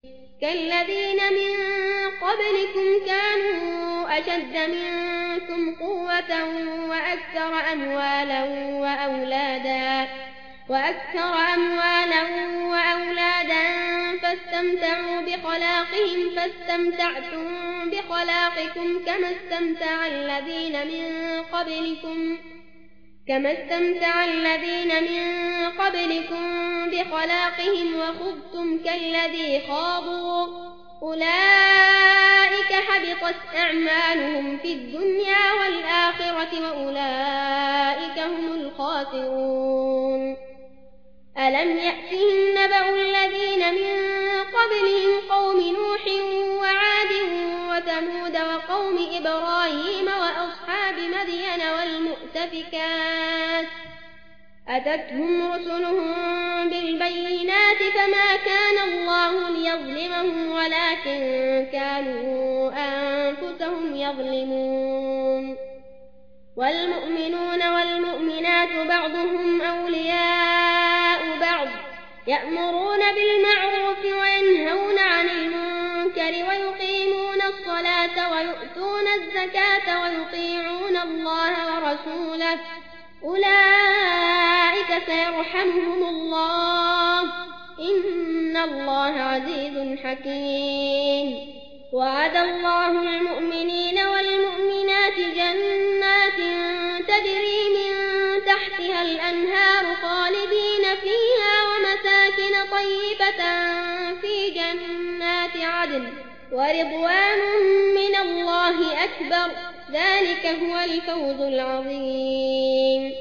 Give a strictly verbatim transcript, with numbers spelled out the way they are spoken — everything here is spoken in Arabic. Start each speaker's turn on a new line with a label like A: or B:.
A: كالذين من قبلكم كانوا أشد منكم قوة وأكثر أموالا وأولادا وأكثر أموالا وأولادا فاستمتعوا بخلاقهم فاستمتعتم بخلاقكم كما استمتع الذين من قبلكم كما استمتع الذين من قبلكم بخلاقهم وخضتم كالذي خاضوا أولئك حبطت أعمالهم في الدنيا والآخرة وأولئك هم الخاسرون. ألم يأتهم نبأ الذين من قبلهم قوم نوح وعاد وثمود وقوم إبراهيم وأصحاب مدين والمؤتفكات أتتهم رسلهم بالبينات فما كان الله ليظلمهم ولكن كانوا أنفسهم يظلمون. والمؤمنون والمؤمنات بعضهم أولياء بعض يأمرون بالمعروف وينهون عن المنكر ويقيمون الصلاة ويؤتون الزكاة ويطيعون الله ورسوله أولئك سيرحمهم الله إن الله عزيز حكيم. وعد الله المؤمنين والمؤمنات جنات تجري من تحتها الأنهار خالدين فيها ومساكن طيبة في جنات عدن ورضوان من الله أكبر ذلك هو الفوز العظيم.